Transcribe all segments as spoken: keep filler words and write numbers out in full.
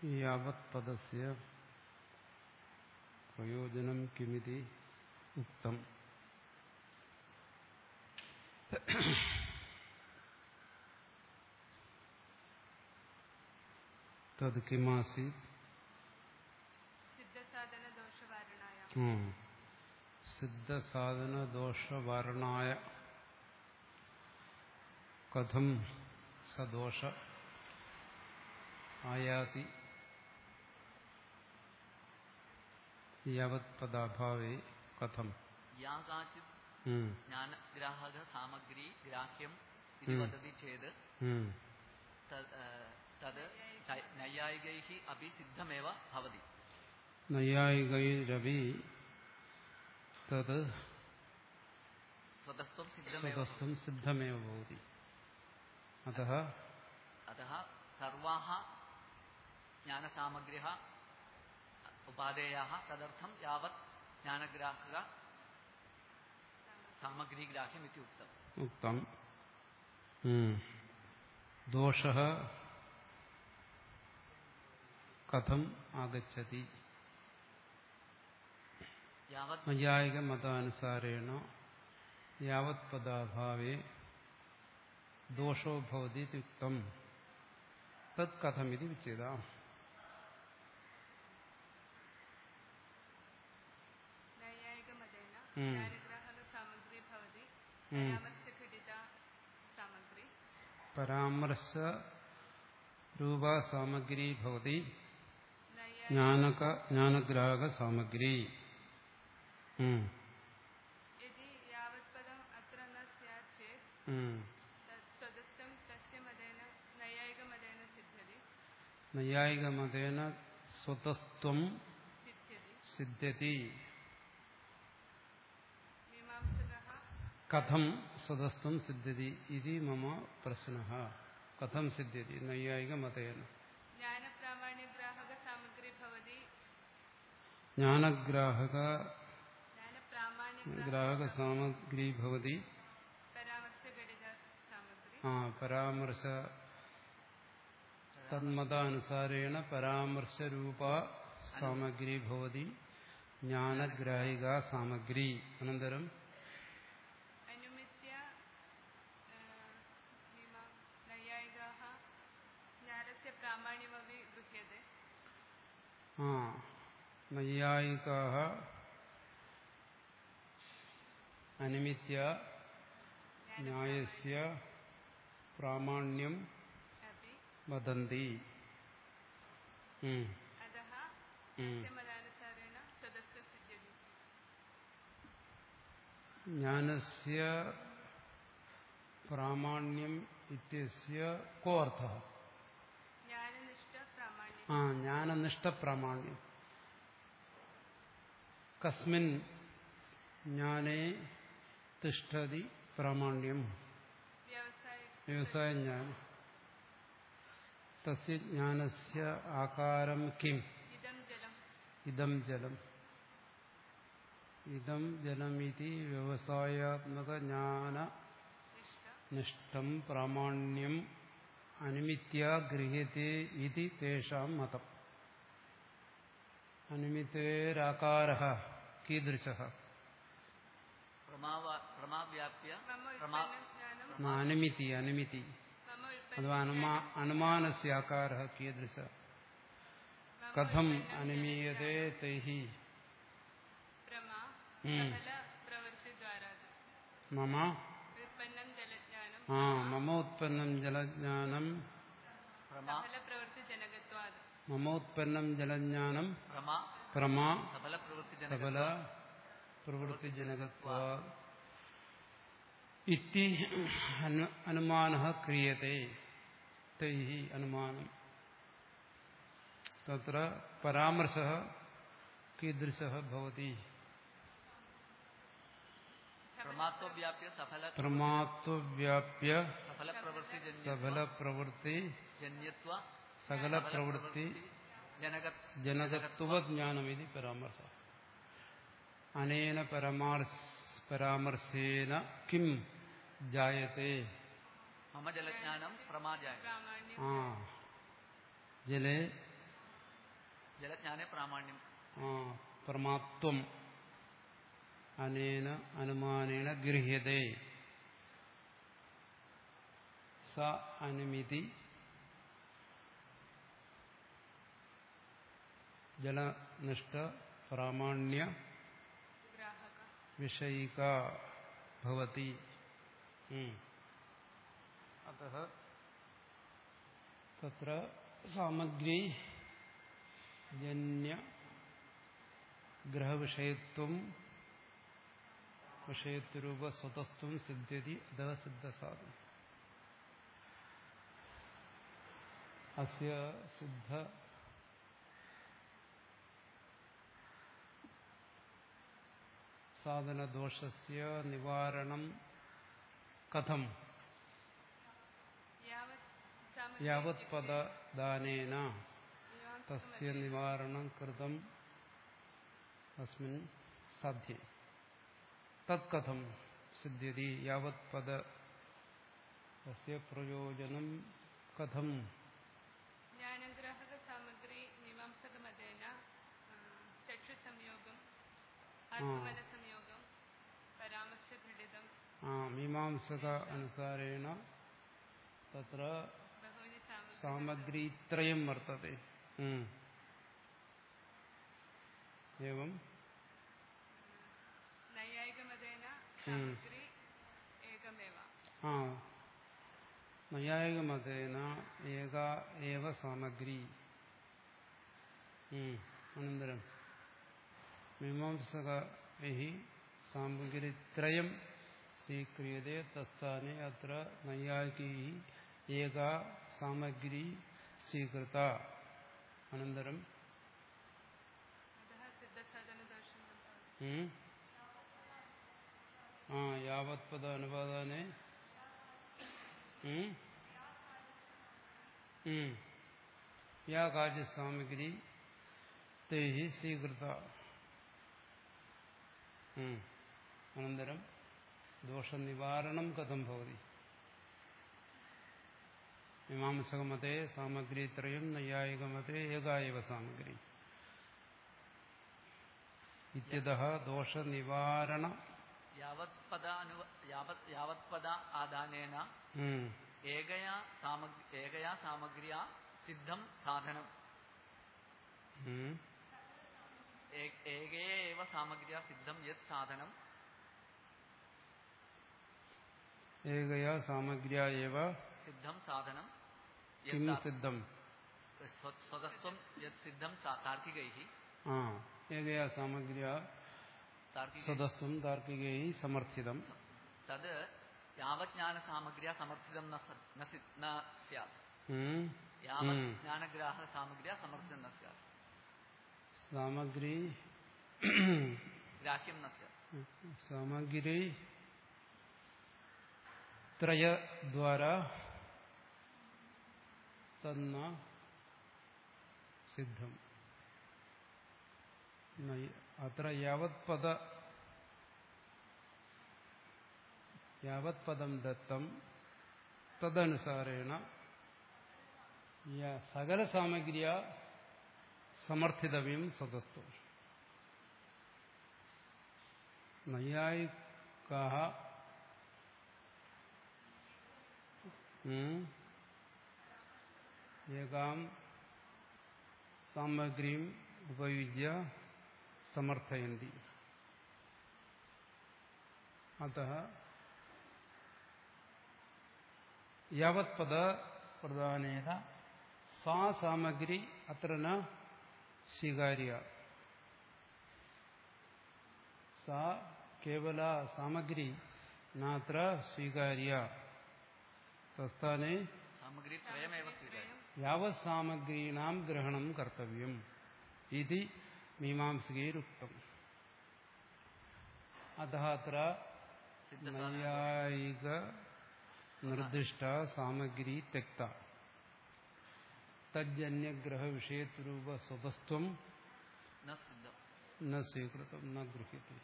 യാവത് പദസ്യ പ്രയോജനം കിമിതി ഉക്തം. തത് കിമാസീത് സിദ്ധസാധനദോഷവാരണായ കഥം സദോഷ ആയാതി യാവത് പദാഭാവേ കഥം യാകാചിത് ജ്ഞാനഗ്രാഹക സാമഗ്രി ഗ്രാഹ്യം ഇതി വദതി ചേത് തത് നൈയായികൈഃ അപി സിദ്ധമേവ ഭവതി. നൈയായികൈരപി തത് സ്വതസ്ത്വം സ്വതസ്ത്വം സിദ്ധമേവ ഭവതി. അതഃ അതഃ സർവാः ജ്ഞാനസാമഗ്ര്യः ഉപാദേയാः തദർത്ഥം യാവത് ജ്ഞാനഗ്രാഹക സാമഗ്രിഗ്രാഹ്യം ഇതി ഉക്തം. ഉക്തം. ദോഷഃ കഥം ആഗച്ഛതി? നൈയായിക മതാനുസാരേണ യാവത് പദാഭാവേ ദോഷോ ഭവതി ഇതി ഉക്തം. തത് കഥമിതി വിച്ഛേദഃ. പരാമർശ രൂപ സാമഗ്രി ഭവതി ജ്ഞാനക ജ്ഞാനഗ്രാഹക സാമഗ്രി. നൈയായികമതേന സ്വതസ്ത്വം സിദ്ധ്യതി. കഥം സ്വതസ്ത്വം സിദ്ധ്യതി ഇതി മമ പ്രശ്നഃ. കഥം സിദ്ധ്യതി നൈയായികമതേന? ജ്ഞാനഗ്രാഹക ഗ്രാഹക സാമഗ്രി ഭവതി. ആ പരാമർശ തന്മതാനുസാരേണ പരാമർശരൂപ സാമഗ്രി ഭവതി ജ്ഞാനഗ്രാഹിക സാമഗ്രി. അനന്തരം ആ നൈയായികാഃ അനിമിത്യ ന്യായസ്യ പ്രാമാണ്യം വദന്തി. ജ്ഞാനസ്യ പ്രാമാണ്യം ഇത്യസ്യ കോ അർത്ഥഃ? ആ ജ്ഞാനനിഷ്ഠ പ്രാമാണ്യം. കസ്മിൻ ജ്ഞാനേ തിഷ്ഠതി പ്രാമാണ്യം? വ്യവസായ ജ്ഞാനം. തസ്യ ജ്ഞാനസ്യ ആകാരം കിം? ഇദം ജലം. ഇദം ജലമിതി വ്യവസായാത്മക ജ്ഞാന നിഷ്ഠം പ്രാമാണ്യം അനിമിത്യ ഗൃഹ്യത്തെ ഇതി തേഷാം മതം. അനിമിത്തേരാകാരഃ കീദൃശഃ? അനിമിതി അനിമിതി അഥവാ അനുമാനസ്യ ആകാരഃ കീദൃശഃ? കഥം അനിമീയതേ തൈഃ? മമ ആ മമ ഉത്പന്നം ജലജ്ഞാനം മമ ഉത്പന്നം ജലജ്ഞാനം പ്രമാ സഫല പ്രവൃത്തിജനകത്വാത് ഇതി അനുമാനഃ ക്രിയത്തെ. തൈഃ അനുമാനം. തത്ര പരാമർശഃ കീദൃശഃ ഭവതി? പ്രമാത്വവ്യാപ്യ സഫലപ്രവൃത്തി സകലപ്രവൃത്തി ജനകത്വജ്ഞാനമിതി പരാമർശഃ. അനേന പരാമർശേന കിം ജായത്തെ? മമ ജലജ്ഞാനം പ്രമാജായത്തെ. ആ ജലേ ജലജ്ഞാനെ പ്രാമാണ്യം. ആ പ്രമാത്വം അനേന അനുമാനേന ഗൃഹ്യതേ സ അനുമിതി ജലനിഷ്ഠ പ്രാമാണ്യ വിഷയിക ഭവതി. അതഃ തത്ര സാമഗ്രി ജന്യ ഗ്രഹവിഷയത്വം വിഷയത്വരൂപ സ്വതസ്ത്വം സിദ്ധ്യതി അതഃ സിദ്ധസാധനം. അസ്യ സിദ്ധ സാധനദോഷസ്യ നിവാരണം കഥം യാവത് പദദാനേന തസ്യ നിവാരണം കൃതം അസ്മിൻ സാധ്യേ തത്കഥം സിദ്ധ്യതി യാവത് പദ തസ്യ പ്രയോജനം കഥം ജ്ഞാനഗ്രാഹക സാമഗ്രി മീമാംസകമതേന ചക്ഷുസംയോഗം ആത്മനസംയോഗം പരാമർശഘടിതം. ആ മീമാംസക അനുസാരേണ തത്ര സാമഗ്രീത്രയം വർത്തത്തെ. ഏവം നൈയായികമതേന സാമഗ്രി ഏകമേവ. ആ നൈയായികമതേന ഏക ഏവ സാമഗ്രി. അനന്തരം മീമാംസകൈഃ സാമഗ്രിത്രയം സ്വീക്രിയതേ തത്സ്ഥാനെ അത്ര നൈയായികൈഃ ഏകാ സാമഗ്രി സ്വീകൃത. അനന്തരം ആ യാവത് പദ അനുപാദാനെ യാ കാചിത് സാമഗ്രി തൈഃ സ്വീകൃത. അനന്തരം ദോഷനിവാരണം കഥം ഭവതി. മീമാംസകമതേ സാമഗ്രിത്രയം നൈയായികമതേ ഏകാ ഏവ സാമഗ്രി ഇത്യതഃ ദോഷനിവാരണ യാവത് പദ യാവത് യാവത് പദ ആദാനേന ഏകയാ സാമഗ്രി ഏകയാ സാമഗ്രിയാ സിദ്ധം സാധനം. ഏകയേ ഏവ സാമഗ്രിയാ സിദ്ധം യത് സാധനം ഏകയാ സാമഗ്രിയാ ഏവ സിദ്ധം സാധനം കിം സിദ്ധം സ്വതസ്ത്വം യത് സിദ്ധം താർക്കികൈഃ. ആ ഏകയാ സാമഗ്രിയാ സ്വതസ്ത്വം താർക്കികൈഃ സമർത്ഥിതം. തത് യാവത് ജ്ഞാന സാമഗ്രിയാ സമർത്ഥിതം ന സ്യാത്. യാവത് ജ്ഞാനഗ്രാഹക സാമഗ്രിയാ സമർത്ഥിതം ന സ്യാത്. സാമഗ്രി ഗ്രാഹ്യം ന സ്യാത്. സാമഗ്രി ത്രയദ്വാരാ തന്ന സിദ്ധം. അത്ര യാവത് പദ യാവത് പദം ദത്തം തദനുസാരേണ സകല സാമഗ്രിയാ സമർത്ഥിതവ്യം സ്വതസ്ത്വം. നൈയായികാഃ ഏകാം സാമഗ്രീം ഉപയുജ്യ സമർത്ഥയന്തി. അതഃ യാവത് പദ പ്രധാനേന സാ സാമഗ്രി അത്ര ന സ്വീകാര്യ. സാ കേവല സാമഗ്രി നാത്ര സ്വീകാര്യ. തസ്ഥാനെ സാമഗ്രി ത്രയമേവ സ്വീകാര്യം. യാവത് സാമഗ്രീണാം ഗ്രഹണം കർത്തവ്യം ഇതി മീമാംസകൈരുക്തം. അതഃ അത്ര നൈയായിക നിർദ്ദിഷ്ട സാമഗ്രി ത്യക്ത തജ്ജന്യഗ്രഹ വിഷയത്വരൂപ സ്വതസ്ത്വം ന സ്വീകൃതം ന ഗൃഹ്യത്തെ.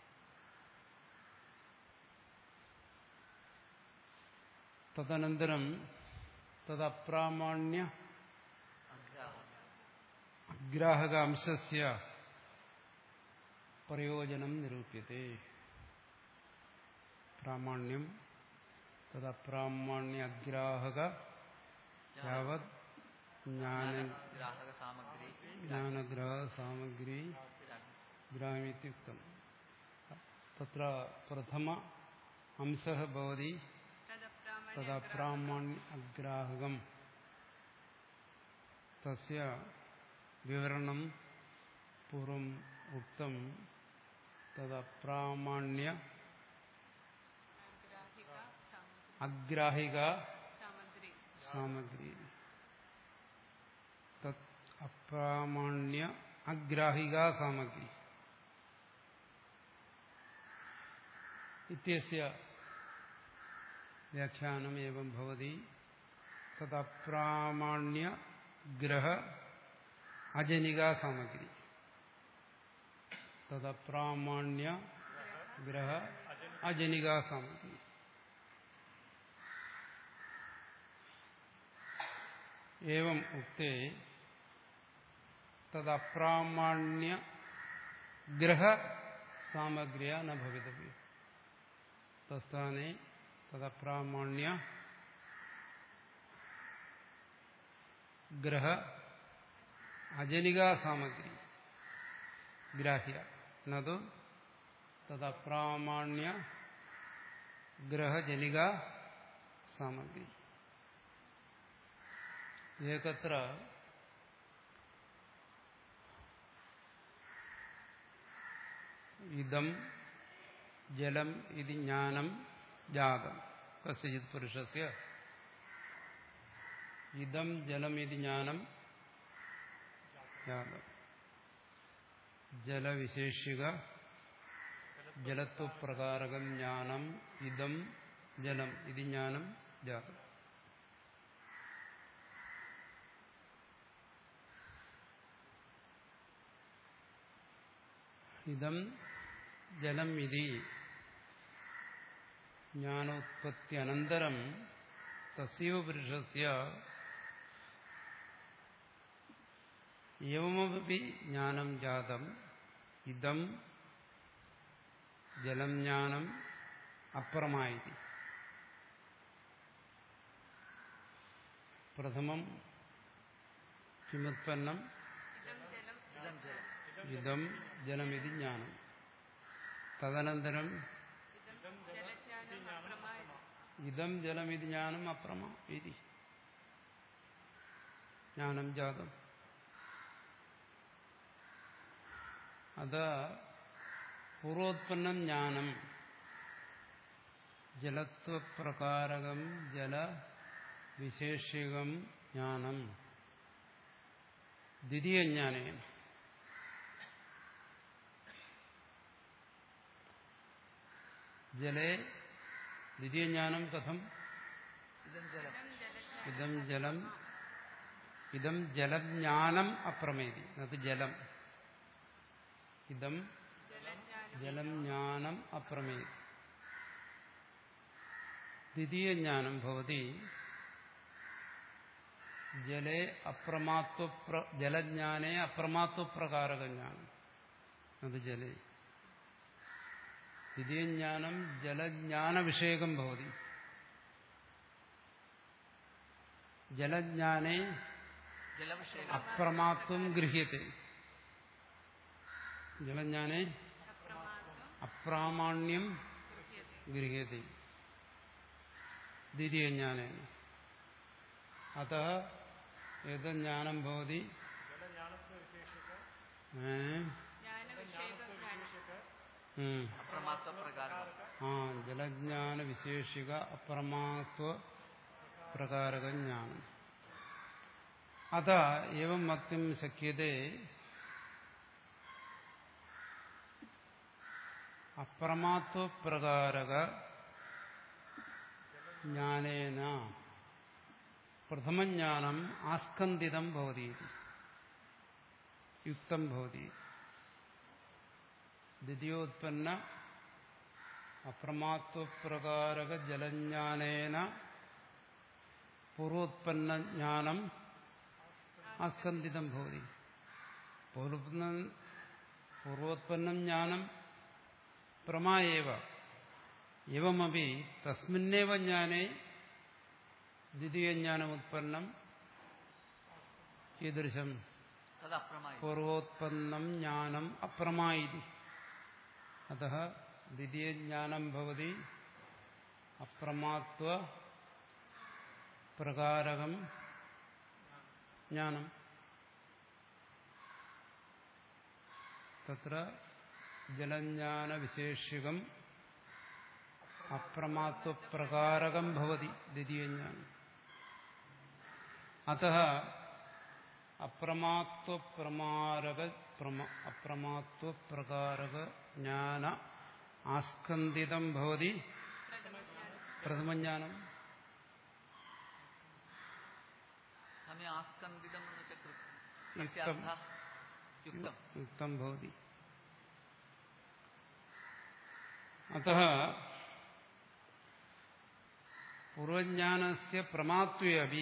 തദനന്തരം തദപ്രാമാണ്യ ഗ്രാഹക അംശസ്യ പ്രയോജനം നിരൂപ്യത്തെ. പ്രാമാണ്യം തദപ്രാമാണ്യ അഗ്രാഹക യാവത് ജ്ഞാനഗ്രാഹക സാമഗ്രി ഗ്രാഹ്യമിത്യുക്തം. തത്ര പ്രഥമ അംശഃ ഭവതി തദപ്രാമാണ്യ അഗ്രാഹകം. തസ്യ വിവരണം പൂർവം ഉക്തം. തദപ്രാമാണ്യ അഗ്രാഹിക സാമഗ്രി. തത് അപ്രാമാണ്യ അഗ്രാഹിക സാമഗ്രി ഇത്യസ്യ വ്യാഖ്യാനം ഏവം ഭവതി. തദപ്രാമാണ്യ ഗ്രഹ അജനിക സാമഗ്രി. തദപ്രാമാണ്യ ഗ്രഹ അജനിക സാമഗ്രി. ഏവം ഉക്തേ തദപ്രാമാണ്യ ഗ്രഹ സാമഗ്രിയ ന ഭവിതവ്യം. തസ്ഥാനെ തദപ്രാമാണ്യ ഗ്രഹ അജനിക സാമഗ്രി ഗ്രാഹ്യ നതു തദപ്രാമാണ്യ ഗ്രഹജനിക സാമഗ്രി. ഏകത്ര ഇദം ജലം ഇതി ജ്ഞാനം ജാതം കസ്യചിത് പുരുഷസ്യ. ഇദം ജലം ഇതി ജ്ഞാനം ജാതം. ജലവിശേഷിക ജലത്വപ്രകാരകം ജ്ഞാനം ഇദം ജലം ഇതി ജ്ഞാനം ജാതം. ഇദം ജലം ഇതി ജ്ഞാനോത്പത്യനന്തരം തസ്യൈവ പുരുഷസ്യ ഏവമപി ജ്ഞാനം ജാതം. ഇദം ജലം ജ്ഞാനം അപ്രമായിതി. പ്രഥമം കിമുത്പന്നം ഇദം ജലമിതി ജ്ഞാനം. തദനന്തരം ഇദം ജലമിതി ജ്ഞാനം അപ്രമ ഇതി ജ്ഞാനം ജാതം. അത് പൂർവോത്പന്നം ജ്ഞാനം ജലത്വപ്രകാരകം ജലവിശേഷികം ജ്ഞാനം ദ്വിതീയജ്ഞാനേന. ജലേ ദ്വിതീയജ്ഞാനം കഥം? ഇദം ജലം ഇദം ജലജ്ഞാനം അപ്രമേതി. അത് ജലം ഇദം ജലം ജ്ഞാനം അപ്രമേതി. ദ്വിതീയജ്ഞാനം ഭവതി ജലേ അപ്രമാത്വ ജലജ്ഞാനേ അപ്രമാത്വപ്രകാരക ജ്ഞാനം. അത് ജലേ. ദ്വിതീയജ്ഞാനം ജലജ്ഞാനവിഷയകം ഭവതി. ജലജ്ഞാനേ അപ്രമാത്വം ഗൃഹ്യത്തെ. ജലജ്ഞാനേ അപ്രാമാണ്യം ഗൃഹ്യത്തെ ദ്വിതീയജ്ഞാനേന. അതഃ ഏതജ്ഞാനം ഭവതി ആ ജലജ്ഞാന വിശേഷിക അപ്രമാത്വ പ്രകാരക ജ്ഞാനം. അത ഏവം വക്തും ശക്യത്തെ അപ്രമാത്വപ്രകാരക ജ്ഞാനേന പ്രഥമജ്ഞാനം ആസ്കന്ദിതം ഭവതി യുക്തം ഭവതി. ദ്വിതീയോത്പന്ന അപ്രമാത്വപ്രകാരക ജലജ്ഞാനേന പൂർവോത്പന്ന ജ്ഞാനം ആസ്കന്ദിതം ഭവതി. പൂർവോത്പന്നം പൂർവോത്പന്നം ജ്ഞാനം പ്രമായേവ എവമപി തസ്മിന്നേവ ജ്ഞാനേ ദ്വിതീയജ്ഞാനമുത്പന്നം ഈദൃശം പൂർവോത്പന്നം ജ്ഞാനം അപ്രമായിതി അതഃ ദ്വിതീയജ്ഞാനം ഭവതി അപ്രമാത്വ പ്രകാരകം ജ്ഞാനം തത്ര ജലജ്ഞാനവിശേഷ്യകം അപ്രമാത്വപ്രകാരകം ഭവതി ദ്വിതീയജ്ഞാനം അതഃ അപ്രമാത്വപ്രമാരക അപ്രമാത്വപ്രകാരക ജ്ഞാന ആസ്കന്ദിതം ഭവതി പ്രഥമജ്ഞാനം. യുക്തം ഭവതി. അതഃ പൂർവജ്ഞാനസ്യ പ്രമാത്വേ അപി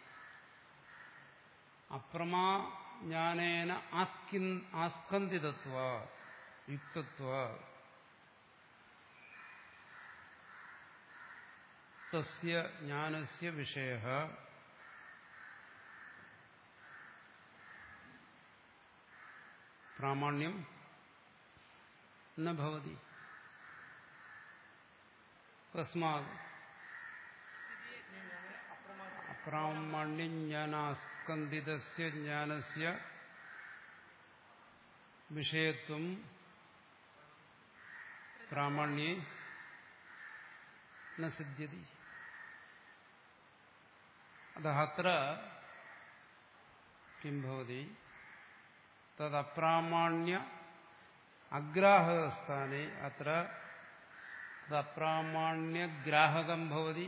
അപ്രമാജ്ഞാനേന ആസ്കന്ദിതത്വാ യുക്തത്വാ തസ്യ ജ്ഞാനസ്യ വിഷയഃ പ്രാമാണ്യം ന ഭവതി. തസ്മാത് അപ്രാമാണ്യജ്ഞാനാസ്കന്ദിതസ്യ ജ്ഞാനസ്യ വിഷയത്വം പ്രാമാണ്യേ ന സിദ്ധ്യതി. അതഃ അത്ര കിം ഭവതി തദപ്രാമാണ്യ അഗ്രാഹകസ്ഥാനെ അത്ര തദപ്രാമാണ്യഗ്രാഹകം ഭവതി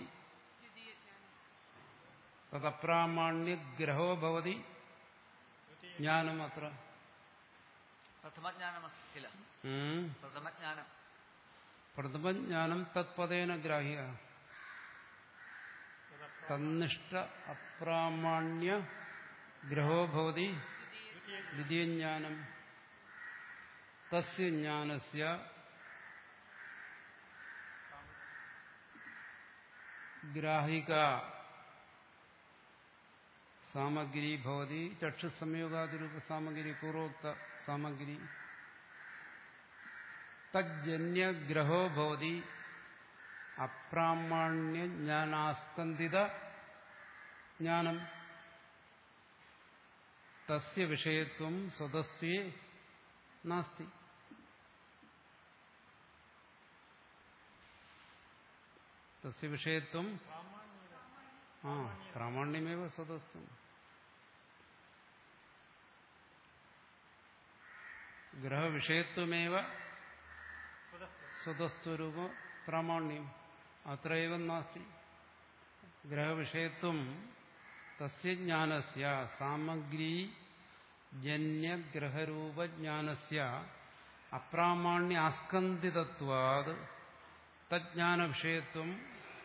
തദപ്രാമാണ്യഗ്രഹോ ഭവതി ജ്ഞാനം അത്ര പ്രഥമജ്ഞാനം തത്പദേന ഗ്രാഹ്യ തന്നിഷ്ഠ അപ്രാമാണ്യ ഗ്രഹോ ഭവതി ദ്വിതീയജ്ഞാനം. തസ്യ ജ്ഞാനസ്യ ഗ്രാഹിക സാമഗ്രി ഭവതി ചക്ഷുസംയോഗാദിരൂപ സാമഗ്രി പൂർവോക്ത സാമഗ്രി തജ്ജന്യഗ്രഹോ ഭവതി അപ്രാമാണ്യജ്ഞാനാസ്കന്ദിത ജ്ഞാനം. തസ്യ വിഷയത്വം സ്വതസ്ത്വേ നാസ്തി. തസ്യ വിഷയത്വം ആ പ്രാമാണ്യമേവ സ്വതസ്ത്വം. ഗ്രഹവിഷയത്വമേവ സ്വതസ്വരൂപ പ്രാമാണ്യം അത്രൈവ നാസ്തി. ഗ്രഹവിഷയത്വം തസ്യ ജ്ഞാനസ്യ സാമഗ്രീ ജന്യഗ്രഹരൂപജ്ഞാനസ്യ അപ്രാമാണ്യ ആസ്കന്ദിതത്വാത് തജ്ഞാനവിഷയത്വം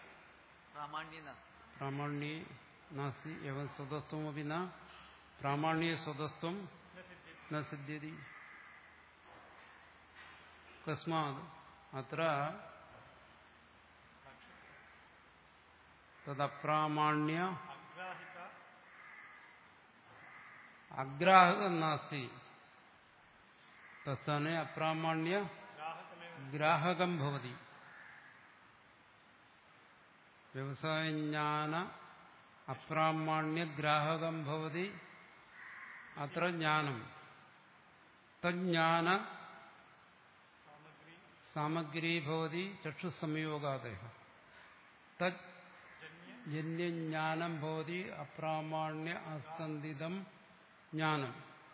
പ്രാമാണ്യേ നാസ്തി. എവം സ്വതസ്ത്വമപി ന പ്രാമാണ്യേ സ്വതസ്ത്വം ന സിദ്ധ്യതി. തസ്മാത് അത്ര തദപ്രാമാണ്യ അഗ്രാഹകം നാസ്തി. തസ്ഥാനെ അപ്രാമാണ്യ ഗ്രാഹകം ഭവതി. വ്യവസായജ്ഞാന അപ്രാമാണ്യഗ്രാഹകം ഭവതി അത്ര ജ്ഞാനം. തജ്ഞാന സാമഗ്രീ ഭവതി ചക്ഷുസംയോഗാദയഃ. തത് ജന്യജ്ഞാനം ഭവതി അപ്രാമാണ്യ ആസ്കന്ദിതം ജ്ഞാനം.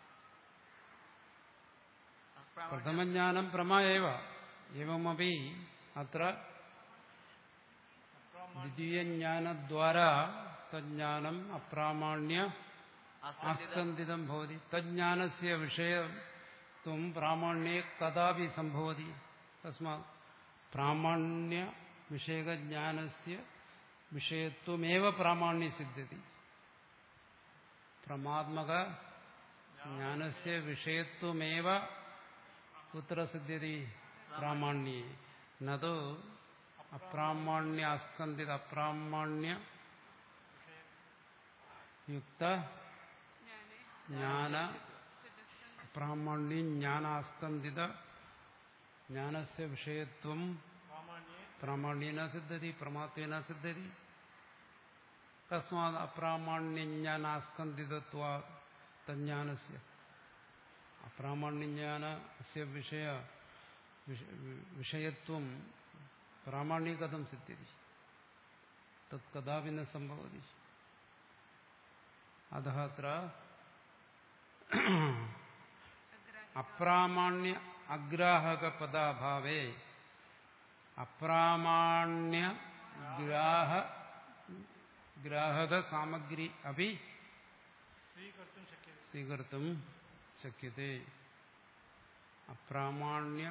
പ്രഥമജ്ഞാനം പ്രമാ ഏവ എവമപി അത്ര ദ്വിതീയജ്ഞാനദ്വാരാ തജ്ഞാനം അപ്രാമാണ്യ ആസ്കന്ദിതം ഭവതി. തജ്ഞാനസ്യ വിഷയത്വം പ്രാമാണ്യേ കദാപി സംഭവതി. തസ്മാത് പ്രാമാണ്യ വിഷയകജ്ഞാനസ്യ വിഷയത്വമേവ പ്രാമാണ്യ സിദ്ധ്യതി. പ്രമാത്മക ജ്ഞാനസ്യ വിഷയത്വമേവ കുത്ര സിദ്ധ്യതി പ്രാമാണ്യേ നതോ അപ്രാമാണ്യ ആസ്കന്ദിത അപ്രാമാണ്യ യുക്ത ജ്ഞാന അപ്രാമാണ്യം ജ്ഞാനാസ്കന്ദിത ജ്ഞാനസ്യ വിഷയത്വം പ്രാമാണ്യേന സിദ്ധ്യതി പ്രമാത്വേന സിദ്ധ്യതി തസ്മാത് അപ്രാമാണ്യജ്ഞാനാസ്കന്ദിതത്വാ തജ്ഞാനസ്യ അപ്രാമാണ്യജ്ഞാനസ്യ വിഷയ വിഷയത്വം പ്രാമാണ്യ കഥം സിദ്ധ്യതി തത് കഥാപി ന സംഭവതി അതഃ അത്ര അപ്രാമാണ്യ അഗ്രാഹക പദാഭാവേ അപ്രാമാണ്യ ഗ്രാഹ ഗ്രാഹക സാമഗ്രി അഭി സ്വീകർത്തും ശക്യത്തെ അപ്രാമാണ്യ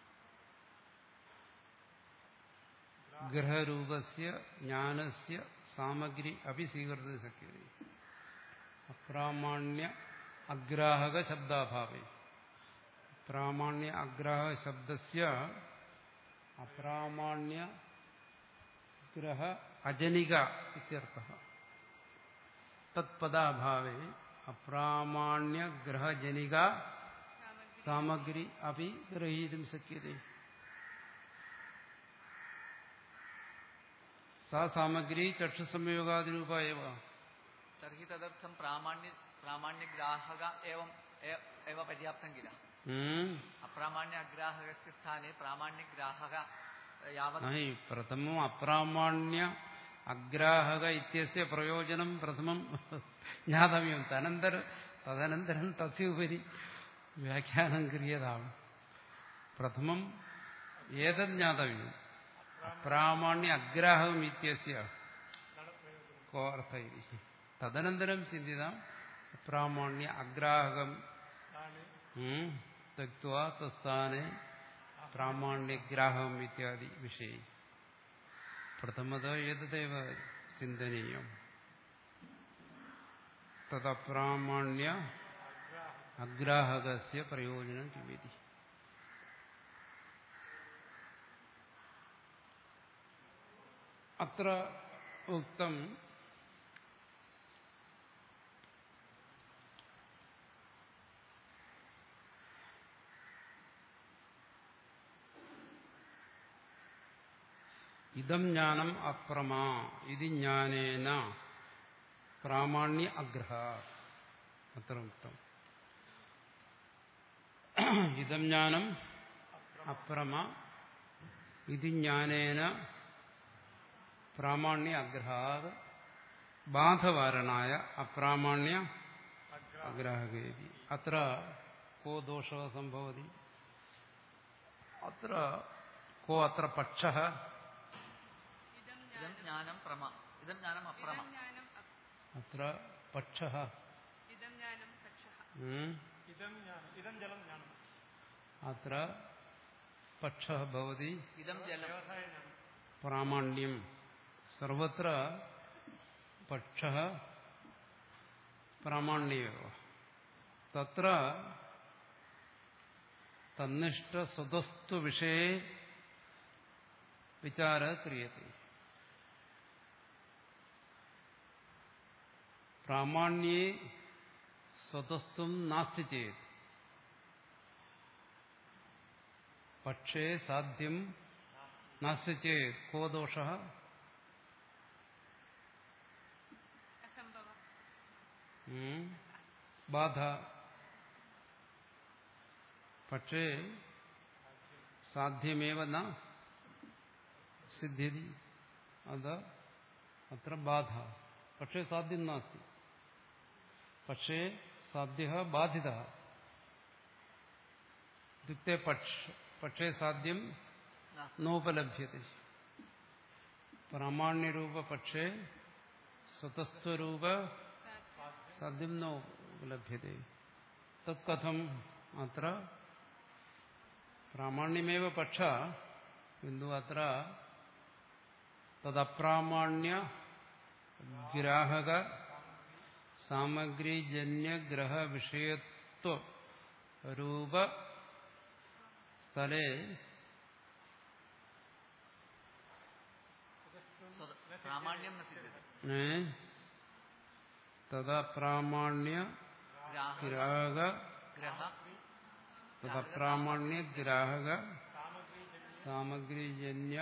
ഗ്രഹരൂപസ്യ ജ്ഞാനസ്യ സാമഗ്രി അഭി സ്വീകർത്തും ശക്യത്തെ അപ്രാമാണ്യ അഗ്രാഹക ശബ്ദാഭാവേ പ്രാമാണ്യ അഗ്രാഹക ശബ്ദസ്യ അപ്രാമാണ്യ ഗ്രഹ അജനിക ഇത്യർത്ഥഃ തത്പദാഭാവേ അപ്രാമാണ്യ ഗ്രഹജനിക സാമഗ്രി അപി ഗ്രഹീതും ശക്യത്തെ സാ സാമഗ്രി ചക്ഷുസംയോഗാദിരൂപ ഏവ തർഹി തദർത്ഥം പ്രാമാണ്യ പ്രാമാണ്യഗ്രാഹക ഏവം ഏവ പര്യാപ്തം കില അപ്രാമാണ്യ അഗ്രാഹകസ്യ സ്ഥാനെ പ്രാമാണ്യഗ്രാഹക യാവത് പ്രഥമം അപ്രാമാണ്യ അഗ്രാഹക ഇത്യസ്യ പ്രയോജനം പ്രഥമം ജ്ഞാതവ്യം തനന്തര തദനന്തരം തസ്യോപരി വ്യാഖ്യാനം ക്രിയതാം പ്രഥമം ഏതത് ജ്ഞാതവ്യം അപ്രാമാണ്യ അഗ്രാഹകം ഇത്യസ്യ കോ അർത്ഥ ഇതി തദനന്തരം ചിന്തിതാം അപ്രാമാണ്യ അഗ്രാഹകം त्यक्त्वा तत्स्थाने प्रामाण्यग्राहम् इत्यादि विषये प्रथमतः एतदेव चिन्तनीयम् तदप्रामाण्य अग्राहकस्य प्रयोजनं किमिति अत्र उक्तम् ഇദം ജ്ഞാനം അപ്രമാ ഇതി ജ്ഞാനേന പ്രാമാണ്യ അഗ്രഹ അത്ര ഉക്തം ഇദം ജ്ഞാനം അപ്രമാ ഇതി ജ്ഞാനേന പ്രാമാണ്യ അഗ്രഹാത് ബാധവാരണായ അപ്രാമാണ്യ അഗ്രഹകേതി അത്ര കോ ദോഷഃ സംഭവതി അത്ര കോ അത്ര പക്ഷഃ ഇദം ജ്ഞാനം പ്രമ ഇദം ജ്ഞാനം അപ്രമ അത്ര പക്ഷഃ ഇദം ജ്ഞാനം പക്ഷഃ ഇദം ജ്ഞാനം ഇദം ജലം ജ്ഞാനം അത്ര പക്ഷഃ ഭവതി ഇദം ജലം പ്രാമാണ്യം സർവത്ര പക്ഷഃ പ്രാമാണ്യമേവ തത്ര തന്നിഷ്ഠ സ്വതസ്തു വിഷയെ വിചാരः ക്രിയത്തെ പ്രാമാണ്യേ സ്വതസ്തും നാസ്തി ചേത് പക്ഷേ സാധ്യം നാസ്തി ചേത് കോ ദോഷഃ ബാധ പക്ഷേ സാധ്യമേവ ന സിദ്ധ്യതി അത് അത്ര ബാധ പക്ഷേ സാധ്യം നാസ്തി പക്ഷേ സാധ്യഃ ബാധിതഃ ഇത്യുക്തേ പക്ഷേ സാധ്യം നോപലഭ്യത്തെ പ്രാമാണ്യരൂപ പക്ഷേ സ്വതസ്വരൂപ സാധ്യം നോപലഭ്യത്തെ തത് കഥം അത്ര പ്രാമാണ്യമേവ പക്ഷ കിന്തു അത്ര തദപ്രാമാണ്യ ഗ്രാഹക സാമഗ്രിജന്യ ഗ്രഹ വിഷയ സ്വതസ്ത്വ രൂപ സ്ഥലേ പ്രാമാണ്യം ന സിദ്ധ്യതി. തഥാ പ്രാമാണ്യ ഗ്രാഹക തഥാ പ്രാമാണ്യ ഗ്രാഹക സാമഗ്രിജന്യ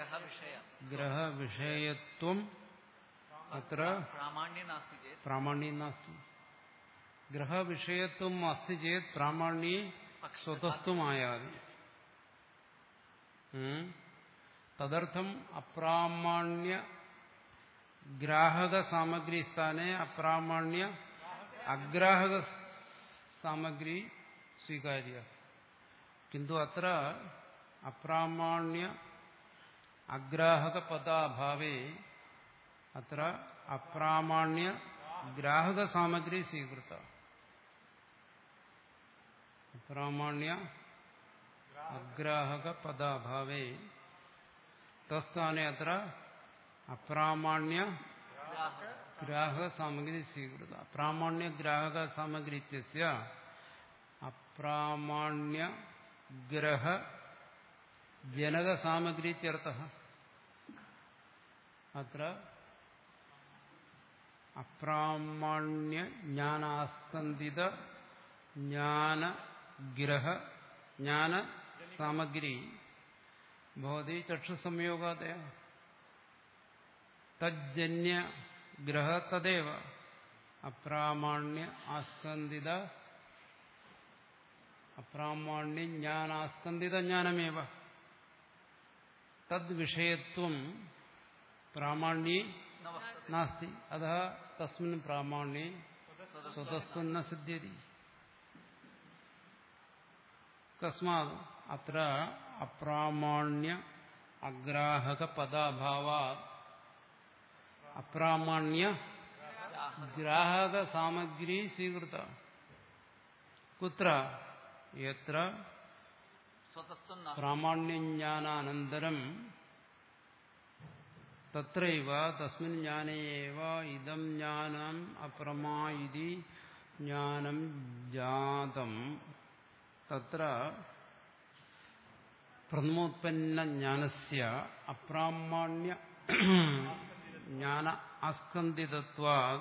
ഗ്രഹവിഷയത്വം അത്ര പ്രാമാണ്യം നാസ്തി. ഗ്രഹവിഷയത്വം അസ്തി ചേത് പ്രാമാണ്യേ സ്വതസ്ത്വമായാതി. തദർത്ഥം അപ്രാമാണ്യ ഗ്രാഹക സാമഗ്രി സ്ഥാനെ അപ്രാമാണ്യ അഗ്രാഹക സാമഗ്രി സ്വീകാര്യ. കിന്തു അത്ര അപ്രാമാണ്യ അഗ്രാഹക പദാഭാവേ അത്ര അപ്രാമാണ്യ ഗ്രാഹക സാമഗ്രി സ്വീകൃത. അപ്രാമാണ്യ അഗ്രാഹക പദാഭാവേ തസ്ഥാനെ അത്ര അപ്രാമാണ്യ ഗ്രാഹക സാമഗ്രി സ്വീകൃത. അപ്രാമാണ്യ ഗ്രാഹക സാമഗ്രി ഇത്യസ്യ അപ്രാമാണ്യ ഗ്രഹ ജനക സാമഗ്രി ഇത്യർത്ഥഃ. അത്ര അപ്രാമാണ്യ ജ്ഞാനാസ്കന്ദിത ജ്ഞാനഗ്രഹ ജ്ഞാന സാമഗ്രി ഭവതി ചക്ഷുസംയോഗാദയ തജ്ജന്യ ഗ്രഹ തദേവ അപ്രാമാണ്യ ആസ്കന്ദിത അപ്രാമാണ്യ ജ്ഞാനാസ്കന്ദിത ജ്ഞാനമേവ തദ് വിഷയത്വം പ്രാമാണ്യേ നാസ്തി. അതഃ തസ്മിൻ പ്രാമാണ്യേ സ്വതസ്ത്വം ന സിദ്ധ്യതി. കസ്മാത് അത്ര അപ്രാമാണ്യ അഗ്രാഹക പദാഭാവാത് അപ്രാമാണ്യ ഗ്രാഹക സാമഗ്രി സ്വീകൃത. കുത്ര യത്ര പ്രാമാണ്യജ്ഞാനാനന്തരം തത്രൈവ തസ്മിൻ ജ്ഞാനേവ ഇദം ജ്ഞാനം അപ്രമാ ഇതി ജ്ഞാനം ജാതം. തത്ര പ്രഥമോത്പന്ന ജ്ഞാനസ്യ അപ്രാമാണ്യ ജ്ഞാന ആസ്കന്ദിതത്വാത്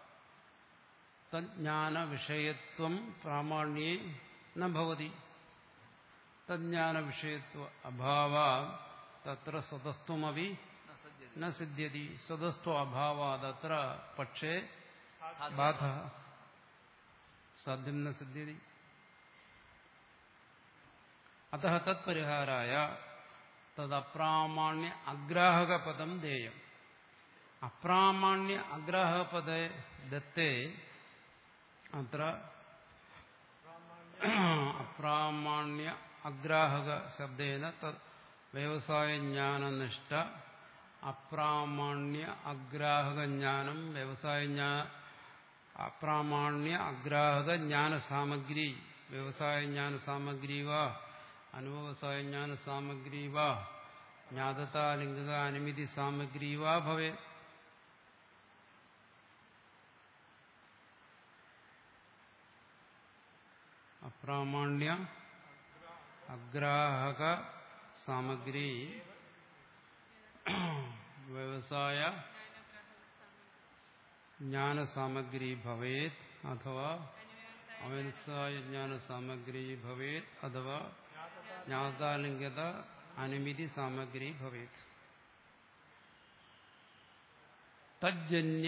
തജ്ഞാന വിഷയത്വം പ്രാമാണ്യേ ന ഭവതി. തജ്ഞാന വിഷയത്വ അഭാവാത് തത്ര സ്വതസ്ത്വമപി ന സിദ്ധ്യതി. സ്വതസ്ത്വ അഭാവാത് അത്ര പക്ഷേ ബാധഃ സാധ്യം ന സിദ്ധ്യതി. അതഃ തത്പരിഹാരായ തദപ്രാമാണ്യ അഗ്രാഹക പദം ദേയം. അപ്രാമാണ്യ അഗ്രാഹക പദേ ദത്തേ അത്ര അപ്രാമാണ്യ അഗ്രാഹക ശബ്ദേന വ്യവസായ ജ്ഞാനനിഷ്ഠ അപ്രാമാണ്യ അഗ്രാഹക ജ്ഞാനം വ്യവസായ അപ്രാമാണ്യ അഗ്രാഹക ജ്ഞാന സാമഗ്രി വ്യവസായ ജ്ഞാന സാമഗ്രി വാ അനുവ്യവസായ ജ്ഞാന സാമഗ്രി വാ ജ്ഞാതതാലിംഗക അനുമിതി സാമഗ്രി വാ ഭവേ. അപ്രാമാണ്യ അഗ്രാഹക സാമഗ്രി വ്യവസായ ജ്ഞാന സാമഗ്രി ഭവേത് അഥവാ അവ്യവസായ ജ്ഞാന സാമഗ്രി ഭവേത് അഥവാ ജ്ഞാതാലിംഗത അനുമിതി സാമഗ്രി ഭവേത്. തജ്ജന്യ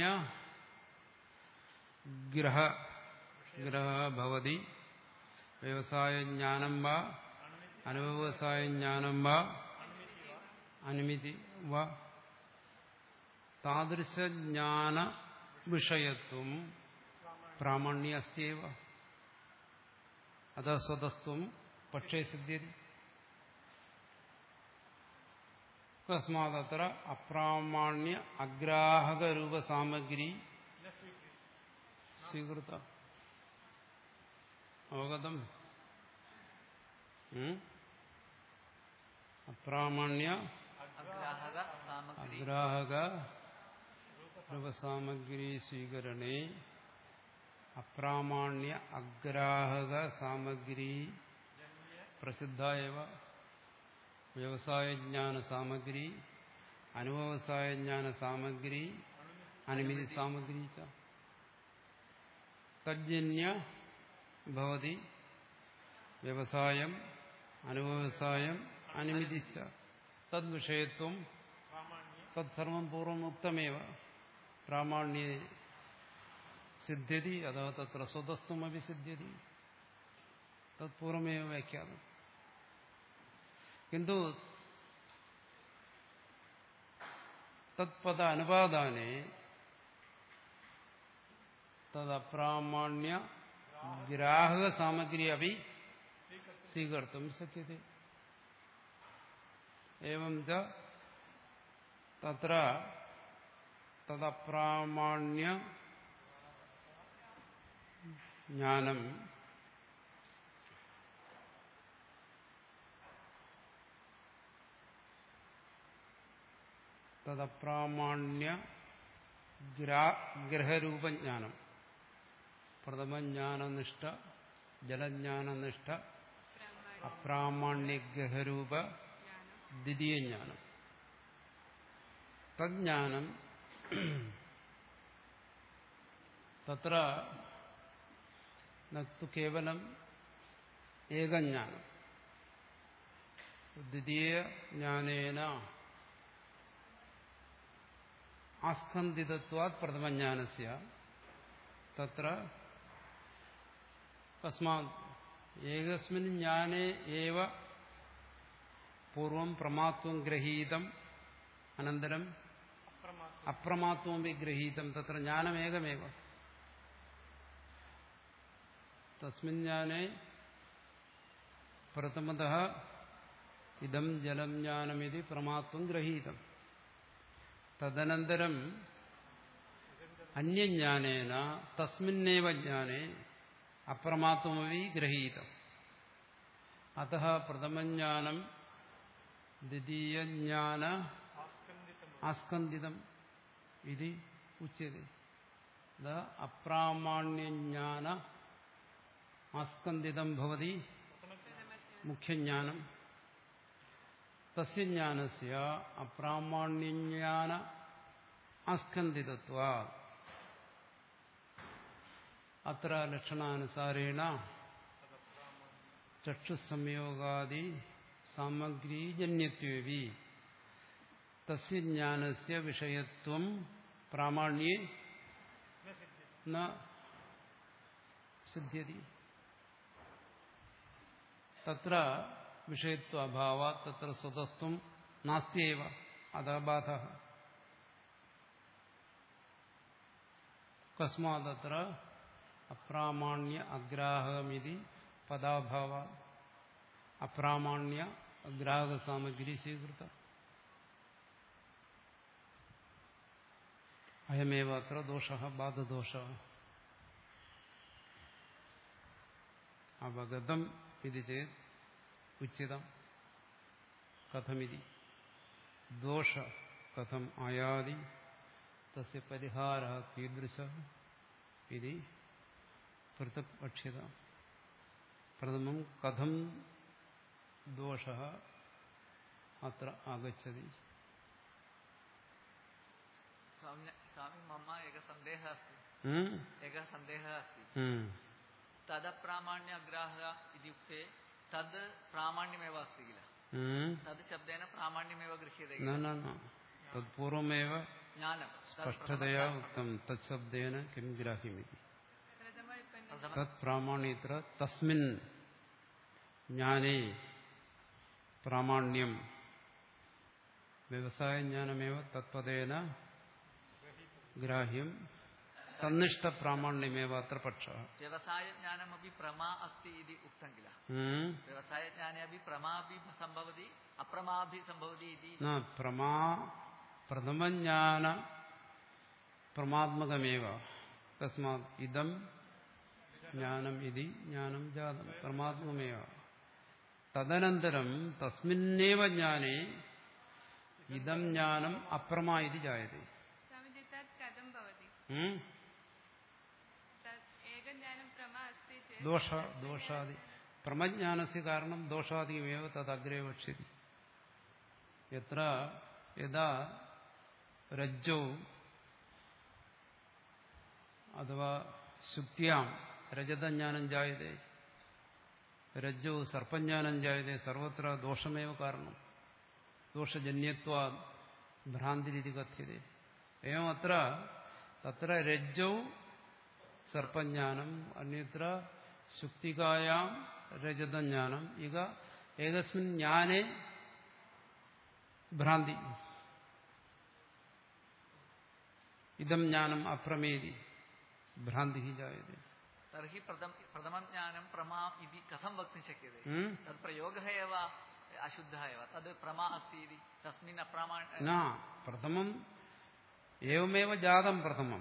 ഗ്രഹ ഗ്രഹ ഭവതി വ്യവസായ ജ്ഞാനം വാ അനുവ്യവസായ ജ്ഞാനം വാ അനുമിതി വാ താദൃശജ്ഞാന വിഷയത്വം പ്രാമാണ്യ അസ്ത്യവ. അത സ്വതസ്ത്വം പക്ഷേ സിദ്ധ്യതി. തസ്മാദത്ര അപ്രാമാണ്യ അഗ്രാഹക രൂപ സാമഗ്രി സ്വീകൃത. അവഗതം. അപ്രാമാണ്യ അഗ്രാഹക രൂപസാമഗ്രി സ്വീകരണേ അപ്രാമാണ്യ അഗ്രാഹക സാമഗ്രി പ്രസിദ്ധ ഏവ വ്യവസായജ്ഞാന സാമഗ്രി അനുവ്യവസായജ്ഞാന സാമഗ്രി അനുമിതി സാമഗ്രി തജ്ജന്യ ഭവതി വ്യവസായം അനുവ്യവസായം അനുമിതിശ്ച തദ്വിഷയത്വം തത്സർവം പൂർവം ഉക്തമേവ പ്രാമാണ്യേ സിദ്ധ്യതി അഥവാ തത്ര സ്വതസ്ത്വമപി സിദ്ധ്യതി തത്പൂർവമേവ വ്യാഖ്യാനം കിന്തു തത്പദ അനുപാദാനെ തദപ്രാമാണ്യ ഗ്രാഹക സാമഗ്രി അപി സ്വീകർത്തും ശക്യത്തെ ഏവം ച തത്ര തദപ്രാമാണ്യ ജ്ഞാനം തദപ്രാമാണ്യ ഗ്രഹരൂപജ്ഞാനം പ്രഥമജ്ഞാനനിഷ്ഠ ജലജ്ഞാനനിഷ്ഠ അപ്രാമാണ്യഗ്രഹരൂപ ദ്വിതീയജ്ഞാനം തജ്ഞാനം തത്ര നു കേവലം ഏകജ്ഞാനം ദ്വിതീയജ്ഞാനേന ആസ്കന്ദിതത്വാത് പ്രഥമജ്ഞാനസ്യ തത്ര തസ്മാത് ഏകസ്മിൻ ജ്ഞാനേ ഏവ പൂർവം പ്രമാത്വം ഗ്രഹീതം അനന്തരം അപ്രമാത്വം വിഗ്രഹീതം തത്ര ജ്ഞാനമേകമേവ തസ്മിൻ ജ്ഞാനേ പ്രഥമതഃ ഇദം ജലം ജ്ഞാനമിതി പ്രമാത്വം ഗ്രഹീതം തദനന്തരം അന്യജ്ഞാനേന തസ്മിന്നേവ ജ്ഞാനേ അപ്രമാത്വമപി ഗ്രഹീതം അതഃ പ്രഥമജ്ഞാനം ദ്വിതീയജ്ഞാന ആസ്കന്ദിതം ഇതി ഉച്യത്തെ ദ അപ്രാമാണ്യജ്ഞാന ആസ്കന്ദിതം ഭവതി മുഖ്യജ്ഞാനം തസ്യ ജ്ഞാനസ്യ അപ്രാമാണ്യജ്ഞാന ആസ്കന്ദിതത്വാത് അത്ര ലക്ഷണാനുസാരേണ ചക്ഷുസംയോഗാദി സാമഗ്രീജന്യത്വേപി തസ്യ ജ്ഞാനസ്യ വിഷയത്വം പ്രാമാണ്യേ ന സിദ്ധ്യതി തത്ര വിഷയത്വ അഭാവാത് തത്ര സ്വതസ്ത്വം നാസ്ത്യേവ അദാബാധഃ കസ്മാദത്ര അപ്രാമാണ്യ അഗ്രാഹകമിതി പദാഭാവാത് അപ്രാമാണ്യ അഗ്രാഹക സാമഗ്രി സ്വീകൃത അയമേവ അത്ര ദോഷഃ ബാധദോഷഃ അവഗതം ഇതി ചേത് ഉച്യതം കഥമിതി ദോഷ കഥം ആയാതി തസ്യ പരിഹാരഃ കീദൃശഃ ഇതി പൃഥക് വക്ഷ്യതാം പ്രഥമം കഥം ദോഷഃ അത്ര ആഗച്ഛതി स्वामी मम एकः सन्देहः अस्ति एकः सन्देहः अस्ति तदप्रामाण्य अग्राहः इति उक्ते तद् प्रामाण्यमेव अस्ति किल तद् शब्देन प्रामाण्यमेव गृह्यते न न न तत्पूर्वमेव ज्ञानं स्पष्टतया उक्तं तत्शब्देन किं ग्राह्यमिति तत् प्रामाण्यत्र तस्मिन् ज्ञाने प्रामाण्यं व्यवसायज्ञानमेव तत्पदेन ग्राह्यं तन्निष्ठ प्रामाण्यमेव अत्र पक्षः व्यवसायज्ञानमपि प्रमा अस्ति इति उक्तं किल व्यवसायज्ञाने अपि प्रमा अपि सम्भवति अप्रमा अपि सम्भवति इति न प्रमा प्रथमज्ञान प्रमात्मकमेव तस्मात् इदं ज्ञानम् इति ज्ञानं जातं परमात्ममेव तदनन्तरं तस्मिन्नेव ज्ञाने इदं ज्ञानम् अप्रमा इति जायते स्वामीजी तत् कथं भवति हम्म तत् एक ദോഷ ദോഷാദി പ്രമജ്ഞാനസ്യ കാരണം ദോഷാദിമേവ തദഗ്രേ വക്ഷ്യതി. എത്ര യഥാ രജ്ജോ അഥവാ ശുക്തിയാം രജതജ്ഞാനം ജായതേ രജ്ജോ സർപ്പജ്ഞാനം ജായതേ സർവത്ര ദോഷമേവ കാരണം ദോഷജന്യത്വാ ഭ്രാന്തിരിതി കഥ്യതേ. ഏവം അത്ര തത്ര രജ്ജോ സർപ്പജ്ഞാനം അന്യത്ര ശുക്തികായാം രജതജ്ഞാനം ഇക ഏകസ്മിൻ ജ്ഞാനേ ഭ്രാന്തി. ഇതം ജ്ഞാനം അപ്രമേതി ഭ്രാന്തി ജായതേ. തർഹി പ്രഥമം ജ്ഞാനം പ്രമാ ഇതി കഥം വക്തും ശക്യതേ? തത് പ്രയോഗഃ ഏവ അശുദ്ധഃ ഏവ തത് പ്രമാ അസ്തി ഇതി തസ്മിൻ അപ്രമാ ന പ്രഥമം ഏവമേവ ജാതം പ്രഥമം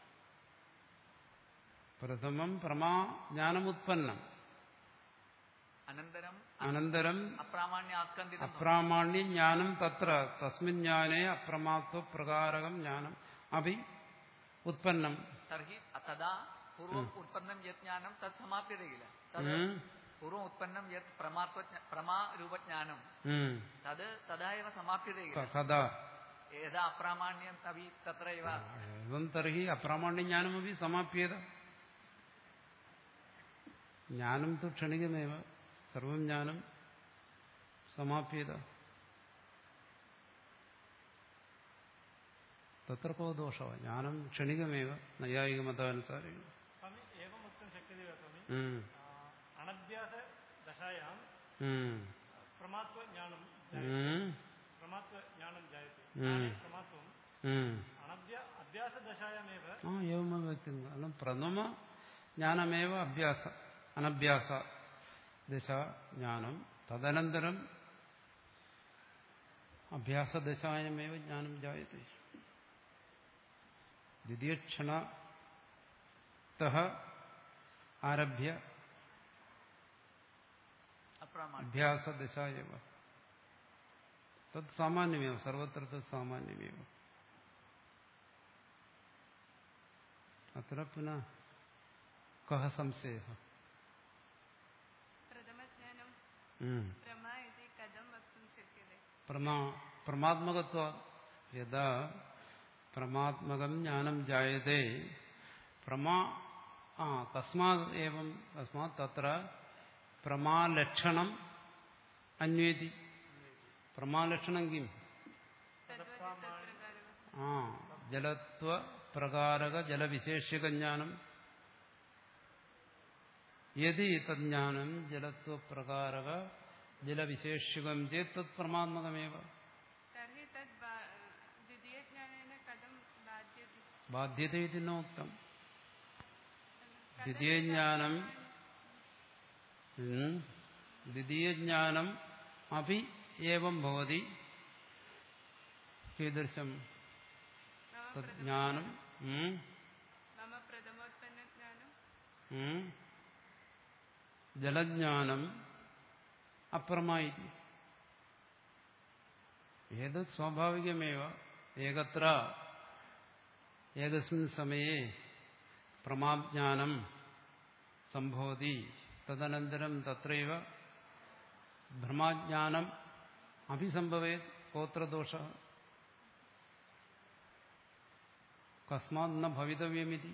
പ്രഥമം പ്രമാ ജ്ഞാനമുത്പന്നം അനന്തരം അനന്തരം അപ്രാമാണ്യാസ്കന്ദിതം അപ്രാമാണ്യ ജ്ഞാനം തത്ര തസ്മിൻ ജ്ഞാനേ അപ്രമാത്വ പ്രകാരകം ജ്ഞാനം അഭി ഉത്പന്നം. തർഹി തദാ പൂർവം ഉത്പന്നം യത് ജ്ഞാനം തത് സമാപ്യതേ കില. തത് പൂർവം ഉത്പന്നം യത് പ്രമാത്വ പ്രമാരൂപജ്ഞാനം തത് തദാ എവ സമാപ്യതേ കില. കഥാ യഥാ അപ്രാമാണ്യം അഭി തത്ര എവ എവം തർഹി അപ്രാമാണ്യജ്ഞാനമപി സമാപ്യേത. ജ്ഞാനം തു ക്ഷണികമേവ സർവം ജ്ഞാനം സമാപ്യേത. തത്ര കോ ദോഷഃ ജ്ഞാനം ക്ഷണികമേവ നൈയായികമതാനുസാരേണ. സ്വാമി ഏവം വക്തും ശക്യതേ वा സ്വാമി? അനഭ്യാസ ദശായാം പ്രമാത്വ ജ്ഞാനം പ്രമാത്വ ജ്ഞാനം ജായത്തെ പ്രമാത്വം അനഭ്യ അഭ്യാസ ദശായാമേവ ഏവമേവ വ്യക്തം. കാരണം പ്രഥമ ജ്ഞാനമേവ അഭ്യാസ അനഭ്യാസ ദശ ജ്ഞാനം തദനന്തരം അഭ്യാസദശായമേവ ജ്ഞാനം ജായത്തെ. ദ്വിതീയക്ഷണതഃ ആരഭ്യ അഭ്യാസദശായവ തത് സാമാന്യമേവ സർവത്ര തത് സാമാന്യമേവ. അത്ര പുനഃ കഃ സംശയഃ? പ്രഥമജ്ഞാനം പ്രമാ ഇതി കഥം വക്തും ശക്യതേ? പ്രമാ പ്രമാത്മകത്വാത് യഥാ പ്രമാത്മകം ജ്ഞാനം ജായതേ പ്രമാ ആ തസ്മാത് ഏവം തസ്മാത് തത്ര പ്രമാലക്ഷണം അന്വേതി. പ്രമാലക്ഷണം കിം? ആ ജലത്വ പ്രകാരക ജലവിശേഷ്യക ജ്ഞാനം. യദി തജ്ഞാനം ജലത്വ പ്രകാരക ജലവിശേഷ്യകം ചേത് തത് പ്രമാത്മകമേവ. തർഹി തദ് ദ്വിതീയജ്ഞാനേന കഥം ബാധ്യത്തെ? ബാധ്യത്തെ ഇതി നോക്തം. ദ്വിതീയജ്ഞാനം ദ്വിതീയജ്ഞാനം അപി ഏവം ഭവതി. കീദൃശം തജ്ഞാനം? മമ പ്രഥമോത്പന്നജ്ഞാനം ജലജ്ഞാനം അപ്രമായി. ഏത് സ്വാഭാവികമേവ ഏകത്ര ഏകസ്മിൻ സമയേ പ്രമാജ്ഞാനം സംഭവതി തദനന്തരം തത്രൈവ ഭ്രമാജ്ഞാനം അഭിസംഭവേത്. കോത്ര ദോഷഃ? കസ്മാത് ന ഭവിതവ്യമിതി.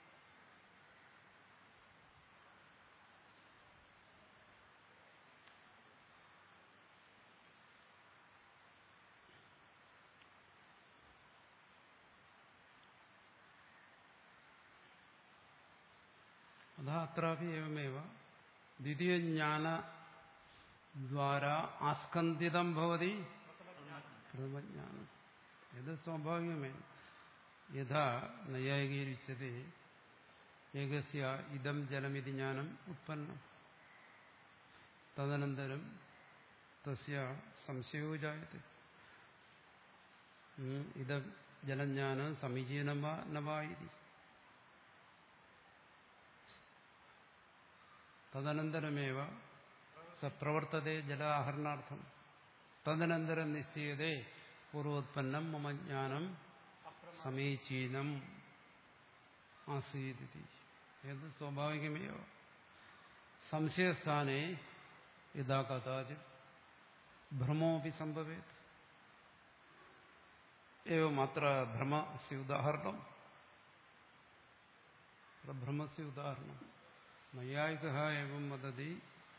അതാ അത്രാപി ഏവമേവ ദ്വിതീയജ്ഞാനദ്വാരാ ആസ്കന്ദിതം ഭവതി പ്രഥമജ്ഞാനം. ഇത് സ്വാഭാവികമേ. യഥാ നൈയായികീരുച്യത്തെ ഏകസ്യ ഇദം ജലമിതി ജ്ഞാനം ഉത്പന്നം തദനന്തരം തസ്യ സംശയോ ജായത്തെ. ഇദം ജലജ്ഞാനം സമീചീനം വാ ന വാ ഇതി. തദനന്തരമേവ സ പ്രവർത്തതേ ജലാഹരണാർത്ഥം. തദനന്തരം നിശ്ചയതേ പൂർവോത്പന്നം മമ ജ്ഞാനം സമീചീനം ആസീതി. ഏത് സ്വാഭാവികമേവ. സംശയസ്ഥാനെ യഥാ കഥാചിത് ഭ്രമോപി സംഭവേത്. एवम् अत्र भ्रमस्य उदाहरणं भ्रमस्य उदाहरणं नैयायिकः एवं वदति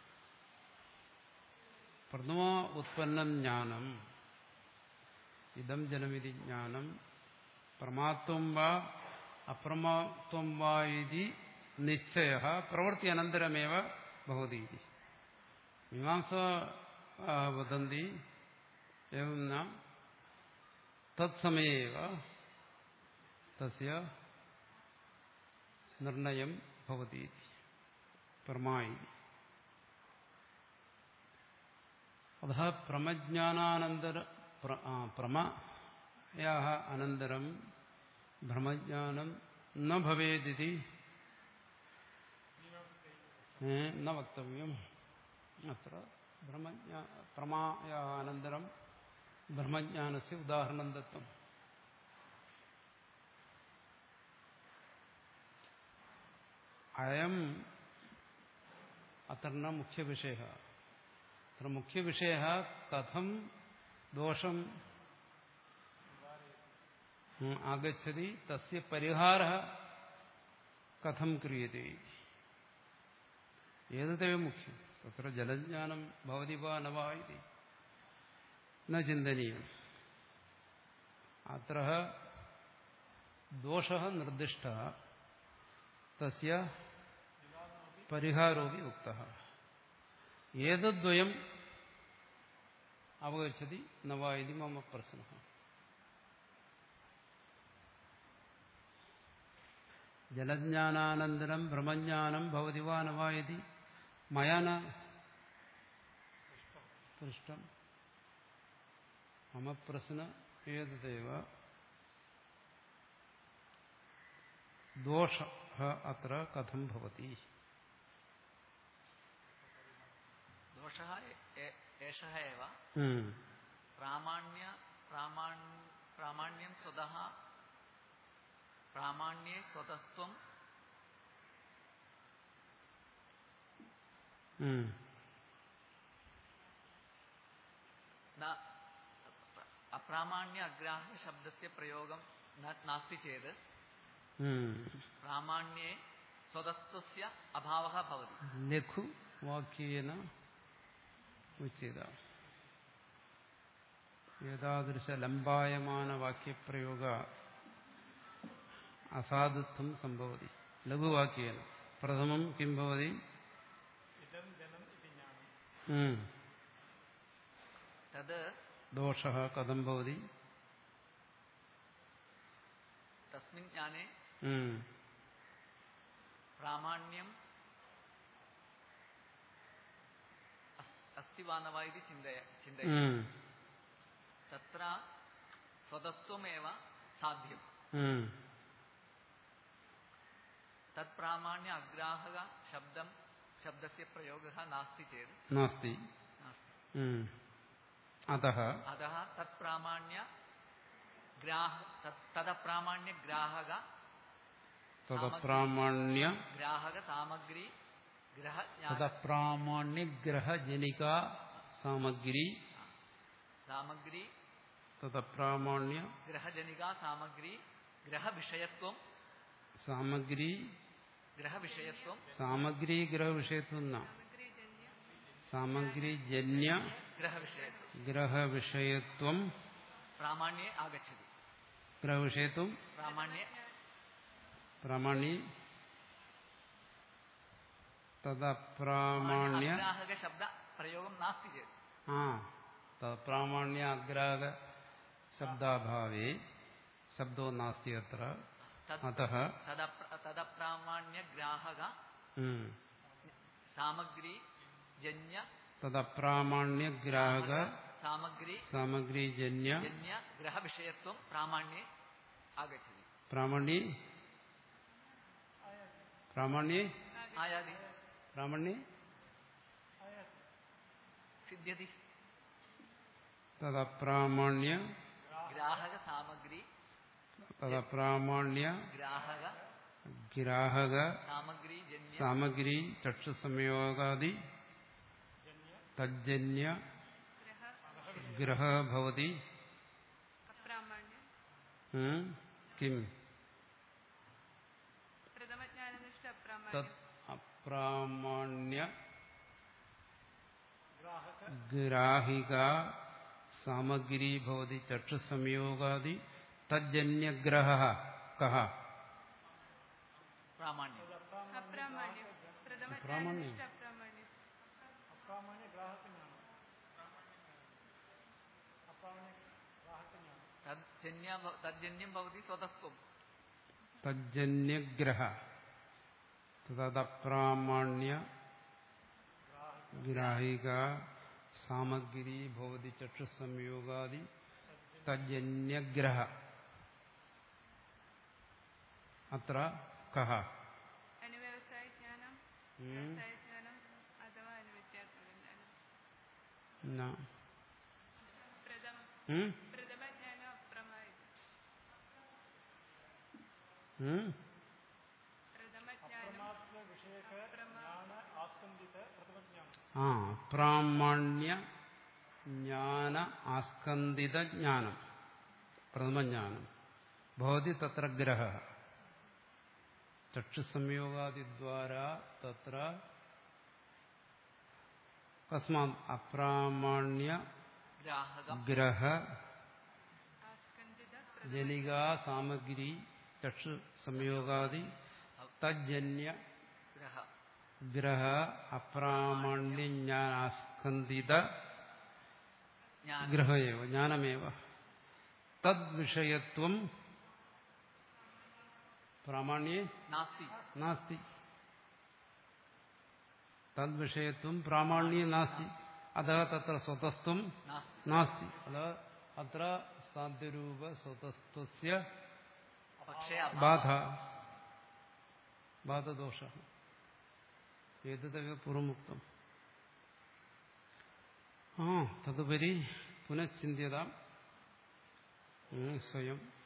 प्रथम उत्पन्नं ज्ञानम् इदं जलमिति ज्ञानं प्रमात्वं वा अप्रमात्वं वा इति निश्चयः प्रवृत्ति अनन्तरमेव भवति इति. मीमांसा वदन्ति एवं न तत्समये एव तस्य निर्णयं भवति इति प्रमा इति. अतः प्रमज्ञानानन्तर प्रमायाः अनन्तरं ब्रह्मज्ञानं न भवेदिति न वक्तव्यम्. अत्र ब्रह्मज्ञा प्रमायाः अनन्तरं ब्रह्मज्ञानस्य उदाहरणं दत्तम्. अयम् अत्र न मुख्यविषयः. अत्र मुख्यविषयः कथं दोषम् आगच्छति, तस्य परिहारः कथं क्रियते, एतदेव मुख्यम्. तत्र जलज्ञानं भवति वा न वा इति न चिन्तनीयम्. अत्र दोषः निर्दिष्टः, तस्य परिहारोऽपि उक्तः. एतद्वयम् अवगच्छति न वा इति मम प्रश्नः. जलज्ञानानन्तरं ब्रह्मज्ञानं भवति वा न वा इति मया न पृष्टम्. मम प्रश्न एतदेव. दोषः अत्र कथं भवति? दोषः एषः एव प्रामाण्य प्रामाण्यं स्वतः प्रामाण्ये स्वतस्त्वं न अप्रामाण्य अग्राह्य शब्दस्य प्रयोगं नास्ति चेत् प्रामाण्ये स्वतस्त्वस्य अभावः भवति. लघु वाक्येन उच्यते. एतादृशलम्बायमानवाक्यप्रयोग असाधुत्वं सम्भवति. लघुवाक्येन प्रथमं किं भवति? तद् दोषः कथं भवति? तस्मिन् ज्ञाने प्रामाण्यम् अस्ति वा न वा इति चिन्तय चिन्तय तत्र स्वतस्त्वमेव साध्यम्. तत्प्रामाण्य अग्राहक शब्दं शब्दस्य प्रयोगः नास्ति चेत् नास्ति. अतः अतः तत्प्रामाण्य ग्राह तदप्रामाण्य ग्राहक तदप्रामाण्य ग्राहक सामग्री ग्रह तदप्रामाण्य ग्रहजनिका सामग्री सामग्री तदप्रामाण्य ग्रहजनिका सामग्री ग्रह विषयत्वं सामग्री ग्रह विषयत्वं सामग्री ग्रह विषयत्वं न सामग्री जन्य ग्रह विषयत्वं ग्रह विषयत्वं प्रामाण्ये आगच्छति. ग्रह विषयत्वं प्रामाण्ये प्रामाण्ये तदप्रामाण्य अग्राहक शब्द प्रयोगं नास्ति चेत् तदप्रामाण्य अग्राहक शब्दाभावे शब्दो नास्ति अत्र. अतः तदप्रामाण्य ग्राहक सामग्री जन्य तदप्रामाण्य ग्राहक सामग्री सामग्री जन्य जन्य ग्रह विषयत्वं प्रामाण्ये आगच्छति. प्रामाण्ये प्रामाण्ये आयाति प्रामाण्ये सिद्ध्यति. ഗ്രാഹക സാമഗ്രി ജന്യ സാമഗ്രി ചക്ഷുസംയോഗാദി തജ്ജന്യ ഗ്രഹ ഭവതി അപ്രാമാണ്യം ഉം, കിം പ്രഥമജ്ഞാനനിഷ്ഠ അപ്രാമാണ്യം തത് അപ്രാമാണ്യ ഗ്രാഹിക സാമഗ്രി ഭവതി ചക്ഷുസംയോഗാദി തജ്ജന്യഗ്രഹ കഹ പ്രാമാണ്യം അപ്രാമാണ്യം പ്രഥമജ്ഞാനനിഷ്ഠ അപ്രാമാണ്യം അപ്രാമാണ്യ ഗ്രാഹകജ്ഞാനം അപ്രാമാണ്യ ഗ്രാഹകജ്ഞാനം തജ്ജന്യ തജ്ജന്യം ഭവതി സ്വതസ്ത്വം തജ്ജന്യഗ്രഹ തദപ്രാമാണ്യ ഗ്രാഹിക സാമഗ്രി ഭവതി ചക്ഷുസംയോഗാദി തജ്ജന്യഗ്രഹ അത്ര കഹ അനുവ്യവസായജ്ഞാനം ഉം. വ്യവസായജ്ഞാനം അഥവാ അനുവിദ്യാത്മകജ്ഞാനം ന. പ്രഥമ ഉം? പ്രഥമജ്ഞാനം അപ്രമായം ഉം? പ്രഥമജ്ഞാനം परमात्म विषयक ज्ञान आस्कंदित प्रथमज्ञान ആ പ്രാമാണ്യ ജ്ഞാന ആസ്കന്ദിത ജ്ഞാനം പ്രഥമജ്ഞാനം ഭവതി തത്ര ഗ്രഹ ചക്ഷുസംയോഗാദിദ്വാരാ തത്ര കസ്മാത് അപ്രാമാണ്യ ഗ്രാഹകം ഗ്രഹ ആസ്കന്ദിത ജനികാ സാമഗ്രി ചക്ഷുസംയോഗാദി തജ്ജന്യ ഗ്രഹ ഗ്രഹ അപ്രാമാണ്യജ്ഞാനാസ്കന്ദിത ജ്ഞാനം ഗ്രഹയേവ ജ്ഞാനമേവ തദ്വിഷയത്വം പ്രാമാണ്യേ നാസ്തി നാസ്തി തദ്വിഷയത്വം പ്രാമാണ്യേ നാസ്തി അതः തത്ര സ്വതസ്ത്വം നാസ്തി നാസ്തി അത അത്ര സാധ്യരൂപ സ്വതസ്ത്വസ്യ പക്ഷേ ബാധ ബാധദോഷः ഏതദവ പൂർവമുക്തം ആ തദുപരി പുനഃചിന്യതാം സ്വയം